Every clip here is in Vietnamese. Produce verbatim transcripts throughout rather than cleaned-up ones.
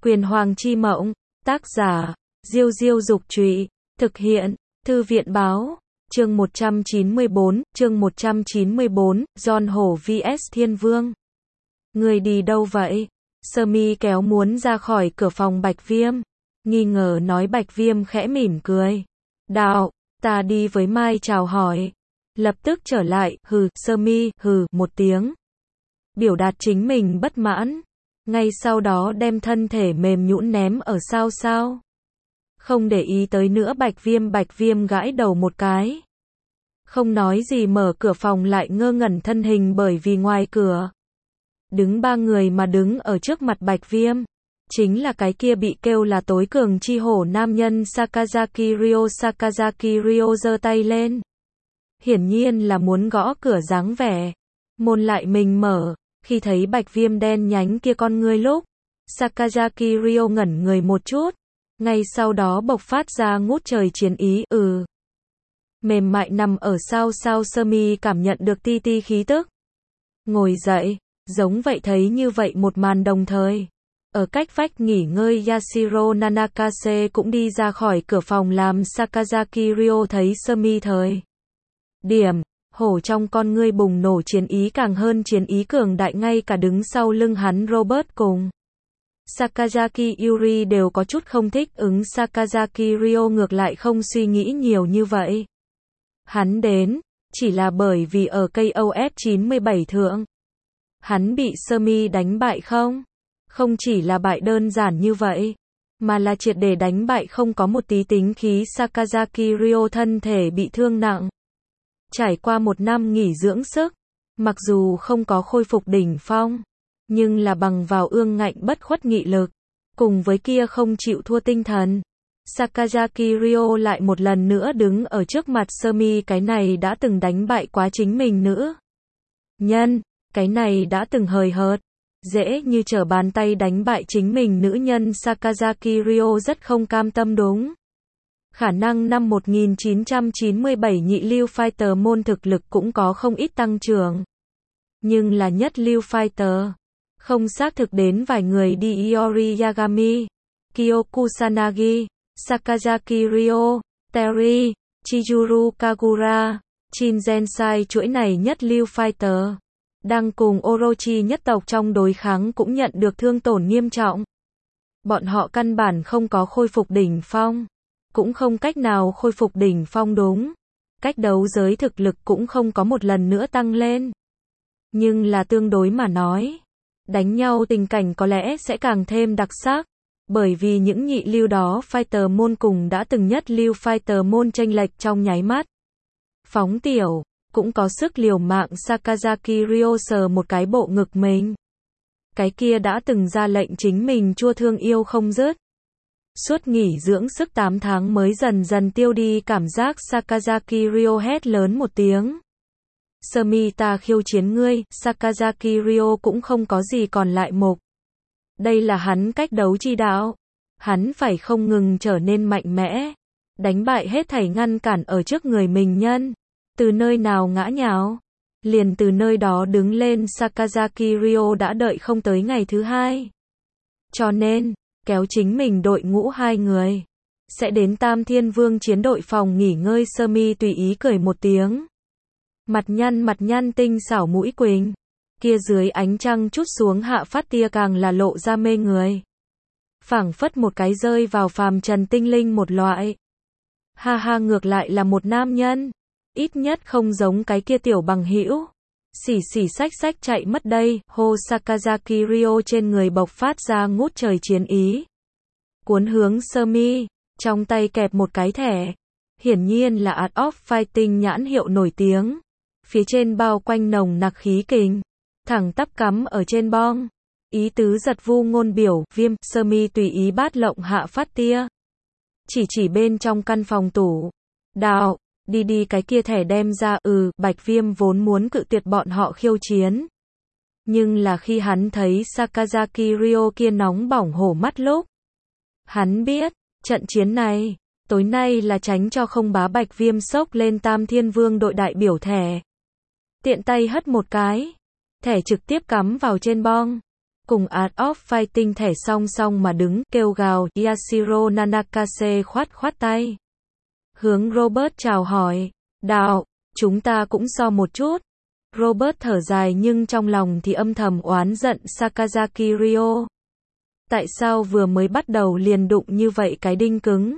Quyền Hoàng chi mộng, tác giả, Diêu Diêu Dục Trụy, thực hiện, Thư viện Báo, chương một trăm chín mươi bốn, chương một trăm chín mươi bốn, John Hổ vs Thiên Vương. Người đi đâu vậy? Sơ Mi kéo muốn ra khỏi cửa phòng Bạch Viêm, nghi ngờ nói. Bạch Viêm khẽ mỉm cười. Đạo, ta đi với Mai chào hỏi. Lập tức trở lại, hừ, Sơ Mi, hừ, một tiếng. Biểu đạt chính mình bất mãn. Ngay sau đó đem thân thể mềm nhũn ném ở sao sao. Không để ý tới nữa Bạch Viêm. Bạch Viêm gãi đầu một cái. Không nói gì mở cửa phòng lại ngơ ngẩn thân hình, bởi vì ngoài cửa đứng ba người mà đứng ở trước mặt Bạch Viêm. Chính là cái kia bị kêu là tối cường chi hổ nam nhân Sakazaki Ryo. Sakazaki Ryo giơ tay lên. Hiển nhiên là muốn gõ cửa dáng vẻ. Môn lại mình mở. Khi thấy Bạch Viêm đen nhánh kia con ngươi lúc, Sakazaki Ryo ngẩn người một chút. Ngay sau đó bộc phát ra ngút trời chiến ý. Ừ. Mềm mại nằm ở sao sao. Sơ Mi cảm nhận được ti ti khí tức. Ngồi dậy. Giống vậy thấy như vậy một màn đồng thời. Ở cách vách nghỉ ngơi Yashiro Nanakase cũng đi ra khỏi cửa phòng, làm Sakazaki Ryo thấy Sơ Mi thời điểm, hổ trong con ngươi bùng nổ chiến ý, càng hơn chiến ý cường đại. Ngay cả đứng sau lưng hắn Robert cùng Sakazaki Yuri đều có chút không thích ứng. Sakazaki Ryo ngược lại không suy nghĩ nhiều như vậy. Hắn đến, chỉ là bởi vì ở K O S chín mươi bảy thượng, hắn bị Sơ Mi đánh bại. Không? Không chỉ là bại đơn giản như vậy, mà là triệt để đánh bại, không có một tí tính khí. Sakazaki Ryo thân thể bị thương nặng. Trải qua một năm nghỉ dưỡng sức, mặc dù không có khôi phục đỉnh phong, nhưng là bằng vào ương ngạnh bất khuất nghị lực, cùng với kia không chịu thua tinh thần, Sakazaki Ryo lại một lần nữa đứng ở trước mặt Sơ Mi. Cái này đã từng đánh bại quá chính mình nữ nhân, cái này đã từng hời hợt, dễ như trở bàn tay đánh bại chính mình nữ nhân. Sakazaki Ryo rất không cam tâm. Đúng khả năng năm một nghìn chín trăm chín mươi bảy nhị lưu fighter môn thực lực cũng có không ít tăng trưởng, nhưng là nhất lưu fighter không xác thực đến vài người đi. Iori Yagami, Kyo Kusanagi, Sakazaki Ryo, Terry, Chizuru Kagura, Shin Gensai, chuỗi này nhất lưu fighter đang cùng Orochi nhất tộc trong đối kháng cũng nhận được thương tổn nghiêm trọng. Bọn họ căn bản không có khôi phục đỉnh phong, cũng không cách nào khôi phục đỉnh phong. Đúng, cách đấu giới thực lực cũng không có một lần nữa tăng lên. Nhưng là tương đối mà nói, đánh nhau tình cảnh có lẽ sẽ càng thêm đặc sắc, bởi vì những nhị lưu đó fighter môn cùng đã từng nhất lưu fighter môn chênh lệch trong nháy mắt phóng tiểu, cũng có sức liều mạng. Sakazaki Ryo sờ một cái bộ ngực mình. Cái kia đã từng ra lệnh chính mình chua thương yêu không dứt. Suốt nghỉ dưỡng sức tám tháng mới dần dần tiêu đi cảm giác. Sakazaki Ryo hét lớn một tiếng. Sơ Mi, ta khiêu chiến ngươi. Sakazaki Ryo cũng không có gì còn lại mục. Đây là hắn cách đấu chi đạo. Hắn phải không ngừng trở nên mạnh mẽ, đánh bại hết thảy ngăn cản ở trước người mình nhân. Từ nơi nào ngã nhào, liền từ nơi đó đứng lên. Sakazaki Ryo đã đợi không tới ngày thứ hai, cho nên kéo chính mình đội ngũ hai người sẽ đến Tam Thiên Vương chiến đội phòng nghỉ ngơi. Sơ Mi tùy ý cười một tiếng, mặt nhăn mặt nhăn tinh xảo mũi quỳnh kia dưới ánh trăng chút xuống hạ phát tia càng là lộ ra mê người, phảng phất một cái rơi vào phàm trần tinh linh một loại. Ha ha, ngược lại là một nam nhân, ít nhất không giống cái kia tiểu bằng hữu xỉ xỉ xách xách chạy mất đây. Hô. Sakazaki Ryo trên người bộc phát ra ngút trời chiến ý, cuốn hướng Sơ Mi, trong tay kẹp một cái thẻ, hiển nhiên là Art of Fighting nhãn hiệu nổi tiếng, phía trên bao quanh nồng nặc khí kình, thẳng tắp cắm ở trên bong, ý tứ giật vu ngôn biểu. Viêm. Sơ Mi tùy ý bát lộng hạ phát tia, chỉ chỉ bên trong căn phòng tủ. Đạo, đi đi, cái kia thẻ đem ra. Ừ. Bạch Viêm vốn muốn cự tuyệt bọn họ khiêu chiến, nhưng là khi hắn thấy Sakazaki Ryo kia nóng bỏng hổ mắt lúc, hắn biết, trận chiến này, tối nay là tránh cho không bá. Bạch Viêm xốc lên Tam Thiên Vương đội đại biểu thẻ, tiện tay hất một cái, thẻ trực tiếp cắm vào trên bong. cùng Art of Fighting thẻ song song mà đứng, kêu gào, Yashiro Nanakase khoát khoát tay. Hướng Robert chào hỏi, đạo, chúng ta cũng so một chút. Robert thở dài nhưng trong lòng thì âm thầm oán giận Sakazaki Ryo. Tại sao vừa mới bắt đầu liền đụng như vậy cái đinh cứng?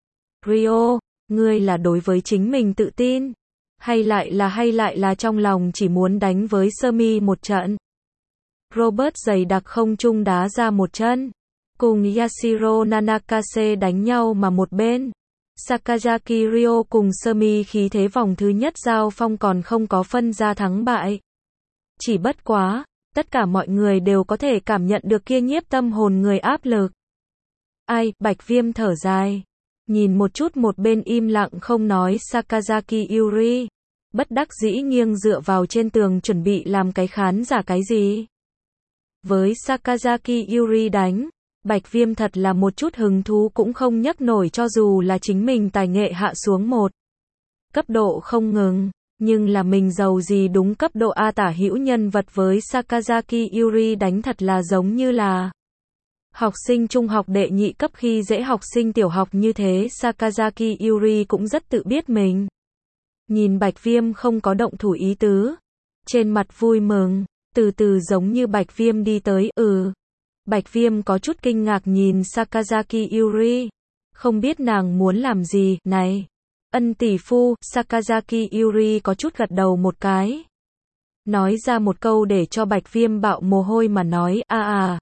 Ryo, ngươi là đối với chính mình tự tin, hay lại là hay lại là trong lòng chỉ muốn đánh với Sumi một trận? Robert dày đặc không trung đá ra một chân, cùng Yashiro Nanakase đánh nhau mà một bên. Sakazaki Ryo cùng Sumi khí thế vòng thứ nhất giao phong còn không có phân ra thắng bại. Chỉ bất quá, tất cả mọi người đều có thể cảm nhận được kia nhiếp tâm hồn người áp lực. Ai, Bạch Viêm thở dài, nhìn một chút một bên im lặng không nói Sakazaki Yuri, bất đắc dĩ nghiêng dựa vào trên tường chuẩn bị làm cái khán giả cái gì. Với Sakazaki Yuri đánh, Bạch Viêm thật là một chút hứng thú cũng không nhấc nổi cho dù là chính mình tài nghệ hạ xuống một cấp độ không ngừng, nhưng là mình giàu gì đúng cấp độ A tả hữu nhân vật với Sakazaki Yuri đánh thật là giống như là học sinh trung học đệ nhị cấp khi dễ học sinh tiểu học như thế. Sakazaki Yuri cũng rất tự biết mình. Nhìn Bạch Viêm không có động thủ ý tứ, trên mặt vui mừng, từ từ giống như Bạch Viêm đi tới, ừ. Bạch Viêm có chút kinh ngạc nhìn Sakazaki Yuri, không biết nàng muốn làm gì, này. Ân tỷ phu, Sakazaki Yuri có chút gật đầu một cái. Nói ra một câu để cho Bạch Viêm bạo mồ hôi mà nói, a à.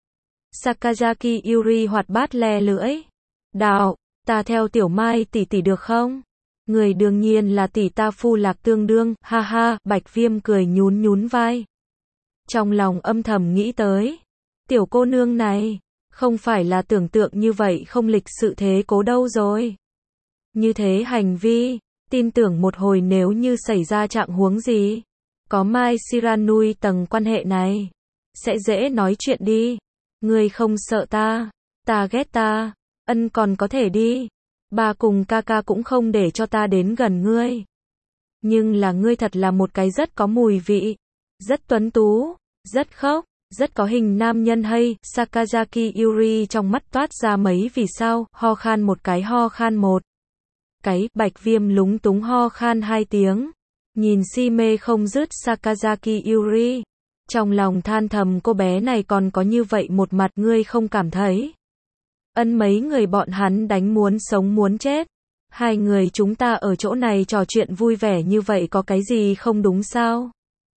Sakazaki Yuri hoạt bát le lưỡi. Đạo, ta theo Tiểu Mai tỷ tỷ được không? Người đương nhiên là tỷ ta phu lạc tương đương, ha ha, Bạch Viêm cười nhún nhún vai. Trong lòng âm thầm nghĩ tới, tiểu cô nương này, không phải là tưởng tượng như vậy không lịch sự thế cố đâu rồi. Như thế hành vi, tin tưởng một hồi nếu như xảy ra trạng huống gì, có Mai Shiranui tầng quan hệ này, sẽ dễ nói chuyện đi. Ngươi không sợ ta, ta ghét ta, ân còn có thể đi. Ba cùng ca ca cũng không để cho ta đến gần ngươi. Nhưng là ngươi thật là một cái rất có mùi vị, rất tuấn tú, rất khốc, rất có hình nam nhân hay. Sakazaki Yuri trong mắt toát ra mấy vì sao, ho khan một cái ho khan một cái, Bạch Viêm lúng túng ho khan hai tiếng, nhìn si mê không dứt Sakazaki Yuri, trong lòng than thầm cô bé này còn có như vậy một mặt, ngươi không cảm thấy? Ân mấy người bọn hắn đánh muốn sống muốn chết, hai người chúng ta ở chỗ này trò chuyện vui vẻ như vậy có cái gì không đúng sao?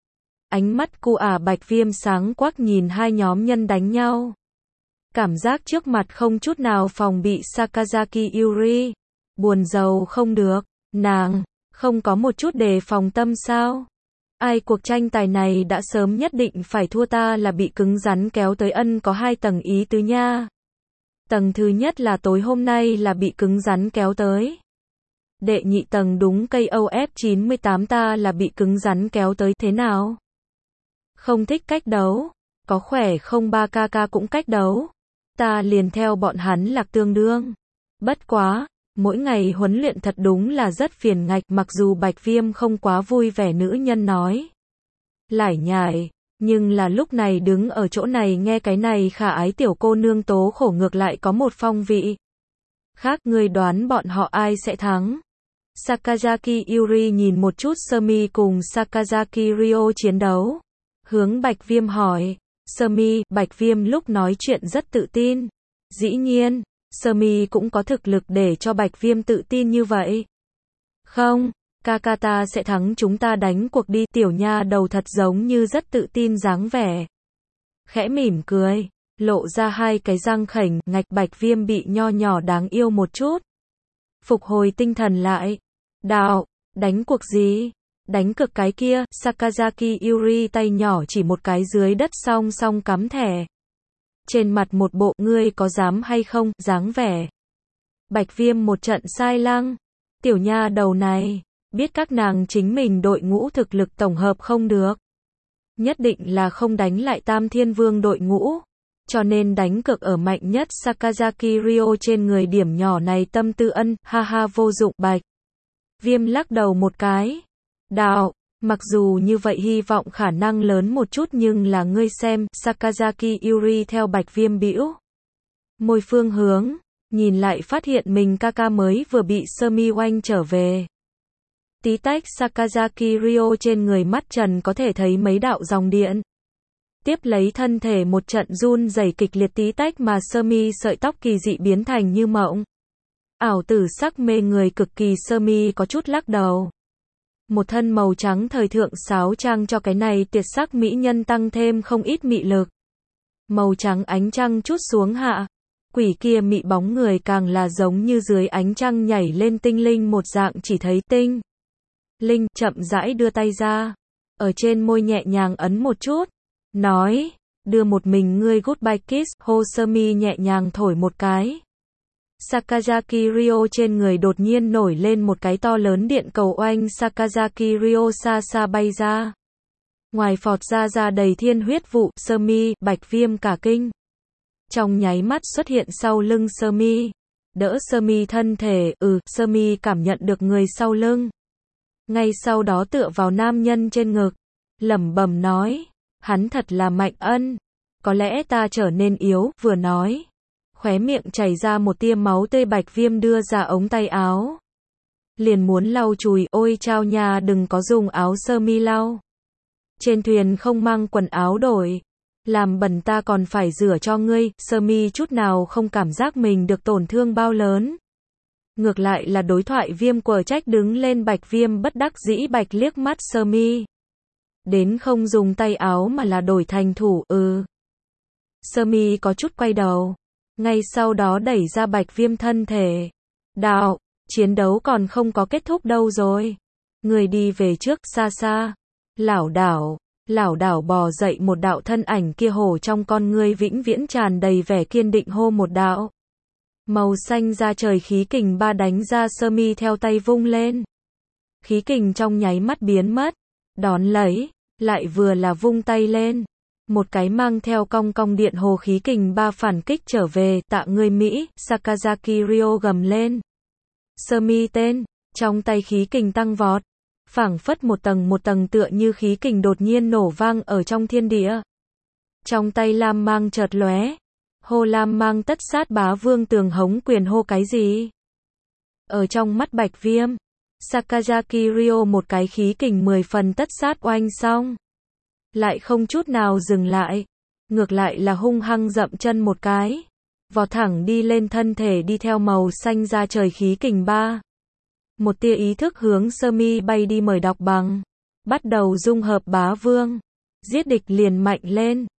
Ánh mắt cu ả Bạch Viêm sáng quắc nhìn hai nhóm nhân đánh nhau. Cảm giác trước mặt không chút nào phòng bị Sakazaki Yuri. Buồn rầu không được, nàng, không có một chút đề phòng tâm sao? Ai cuộc tranh tài này đã sớm nhất định phải thua ta là bị cứng rắn kéo tới ân có hai tầng ý tứ nha. Tầng thứ nhất là tối hôm nay là bị cứng rắn kéo tới. Đệ nhị tầng đúng cây O F chín mươi tám ta là bị cứng rắn kéo tới thế nào? Không thích cách đấu, có khỏe không ba ca ca cũng cách đấu. Ta liền theo bọn hắn lạc tương đương. Bất quá, mỗi ngày huấn luyện thật đúng là rất phiền ngạch, mặc dù Bạch Viêm không quá vui vẻ nữ nhân nói. Lải nhải, nhưng là lúc này đứng ở chỗ này nghe cái này khả ái tiểu cô nương tố khổ ngược lại có một phong vị. Khác người đoán bọn họ ai sẽ thắng? Sakazaki Yuri nhìn một chút Sumi cùng Sakazaki Ryo chiến đấu. Hướng Bạch Viêm hỏi, Sumi, Bạch Viêm lúc nói chuyện rất tự tin. Dĩ nhiên, Sumi cũng có thực lực để cho Bạch Viêm tự tin như vậy. Không, Kakata sẽ thắng chúng ta đánh cuộc đi. Tiểu nha đầu thật giống như rất tự tin dáng vẻ. Khẽ mỉm cười, lộ ra hai cái răng khểnh, ngạch Bạch Viêm bị nho nhỏ đáng yêu một chút. Phục hồi tinh thần lại. Đạo, đánh cuộc gì? Đánh cực cái kia. Sakazaki Yuri tay nhỏ chỉ một cái dưới đất song song cắm thẻ. Trên mặt một bộ ngươi có dám hay không dáng vẻ. Bạch Viêm một trận sai lăng. Tiểu nha đầu này, biết các nàng chính mình đội ngũ thực lực tổng hợp không được. Nhất định là không đánh lại Tam Thiên Vương đội ngũ. Cho nên đánh cực ở mạnh nhất Sakazaki Ryo trên người điểm nhỏ này tâm tư ân, ha ha vô dụng. Bạch Viêm lắc đầu một cái. Đạo, Mặc dù như vậy hy vọng khả năng lớn một chút nhưng là ngươi xem, Sakazaki Yuri theo Bạch Viêm bĩu môi phương hướng, nhìn lại phát hiện mình ca ca mới vừa bị sơ mi oanh trở về. Tí tách Sakazaki Ryo trên người mắt trần có thể thấy mấy đạo dòng điện. Tiếp lấy thân thể một trận run rẩy kịch liệt tí tách mà sơ mi sợi tóc kỳ dị biến thành như mộng. Ảo tử sắc mê người cực kỳ sơ mi có chút lắc đầu. Một thân màu trắng thời thượng sáo trang cho cái này tuyệt sắc mỹ nhân tăng thêm không ít mị lực. Màu trắng ánh trăng chút xuống hạ. Quỷ kia mị bóng người càng là giống như dưới ánh trăng nhảy lên tinh linh một dạng chỉ thấy tinh. Linh chậm rãi đưa tay ra. Ở trên môi nhẹ nhàng ấn một chút. Nói, đưa một mình ngươi goodbye kiss. Hô sơ mi nhẹ nhàng thổi một cái. Sakazaki Ryo trên người đột nhiên nổi lên một cái to lớn điện cầu oanh Sakazaki Ryo xa xa bay ra. Ngoài phọt ra ra đầy thiên huyết vụ, sơ mi, Bạch Viêm cả kinh. Trong nháy mắt xuất hiện sau lưng sơ mi. Đỡ sơ mi thân thể, ừ, sơ mi cảm nhận được người sau lưng. Ngay sau đó tựa vào nam nhân trên ngực. Lẩm bẩm nói, hắn thật là mạnh ân. Có lẽ ta trở nên yếu, vừa nói. Khóe miệng chảy ra một tia máu tươi. Bạch Viêm đưa ra ống tay áo. Liền muốn lau chùi, ôi chao nha đừng có dùng áo sơ mi lau. Trên thuyền không mang quần áo đổi. Làm bẩn ta còn phải rửa cho ngươi. Sơ mi chút nào không cảm giác mình được tổn thương bao lớn. Ngược lại là đối thoại Viêm quở trách đứng lên. Bạch Viêm bất đắc dĩ bạch liếc mắt sơ mi. Đến không dùng tay áo mà là đổi thành thủ, ừ. Sơ mi có chút quay đầu. Ngay sau đó đẩy ra Bạch Viêm thân thể. Đạo, chiến đấu còn không có kết thúc đâu rồi. Người đi về trước xa xa. Lảo đảo, lảo đảo bò dậy một đạo thân ảnh kia hổ trong con ngươi vĩnh viễn tràn đầy vẻ kiên định hô một đạo. Màu xanh ra trời khí kình ba đánh ra sơ mi theo tay vung lên. Khí kình trong nháy mắt biến mất. Đón lấy, lại vừa là vung tay lên. Một cái mang theo cong cong điện hồ khí kình ba phản kích trở về, tạ ngươi Mỹ, Sakazaki Ryo gầm lên. Sơ mi tên, trong tay khí kình tăng vọt. Phảng phất một tầng một tầng tựa như khí kình đột nhiên nổ vang ở trong thiên địa. Trong tay lam mang chợt lóe. Hô lam mang tất sát bá vương tường hống quyền hô cái gì? Ở trong mắt Bạch Viêm, Sakazaki Ryo một cái khí kình mười phần tất sát oanh xong. Lại không chút nào dừng lại. Ngược lại là hung hăng dậm chân một cái. Vò thẳng đi lên thân thể đi theo màu xanh ra trời khí kình ba. Một tia ý thức hướng sơ mi bay đi mời đọc bằng. Bắt đầu dung hợp bá vương. Giết địch liền mạnh lên.